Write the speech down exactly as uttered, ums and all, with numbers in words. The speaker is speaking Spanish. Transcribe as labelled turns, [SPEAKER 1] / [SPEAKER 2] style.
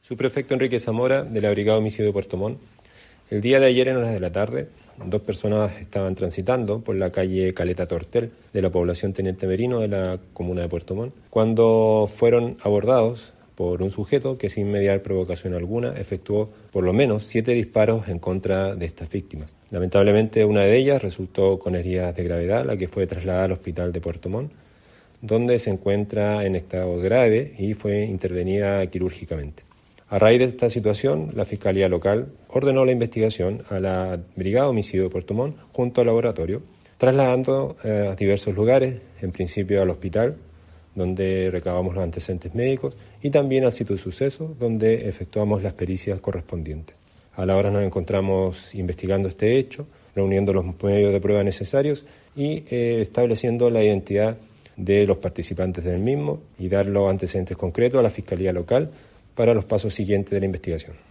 [SPEAKER 1] Subprefecto Enrique Zamora, de la Brigada de Homicidio de Puerto Montt. El día de ayer, en horas de la tarde, dos personas estaban transitando por la calle Caleta Tortel de la población Teniente Merino de la comuna de Puerto Montt, cuando fueron abordados por un sujeto que, sin mediar provocación alguna, efectuó por lo menos siete disparos en contra de estas víctimas. Lamentablemente, una de ellas resultó con heridas de gravedad, la que fue trasladada al hospital de Puerto Montt, donde se encuentra en estado grave y fue intervenida quirúrgicamente. A raíz de esta situación, la Fiscalía Local ordenó la investigación a la Brigada de Homicidio de Puerto Montt junto al laboratorio, trasladando eh, a diversos lugares, en principio al hospital, donde recabamos los antecedentes médicos, y también al sitio de suceso, donde efectuamos las pericias correspondientes. A la hora nos encontramos investigando este hecho, reuniendo los medios de prueba necesarios y eh, estableciendo la identidad de los participantes del mismo y dar los antecedentes concretos a la Fiscalía Local para los pasos siguientes de la investigación.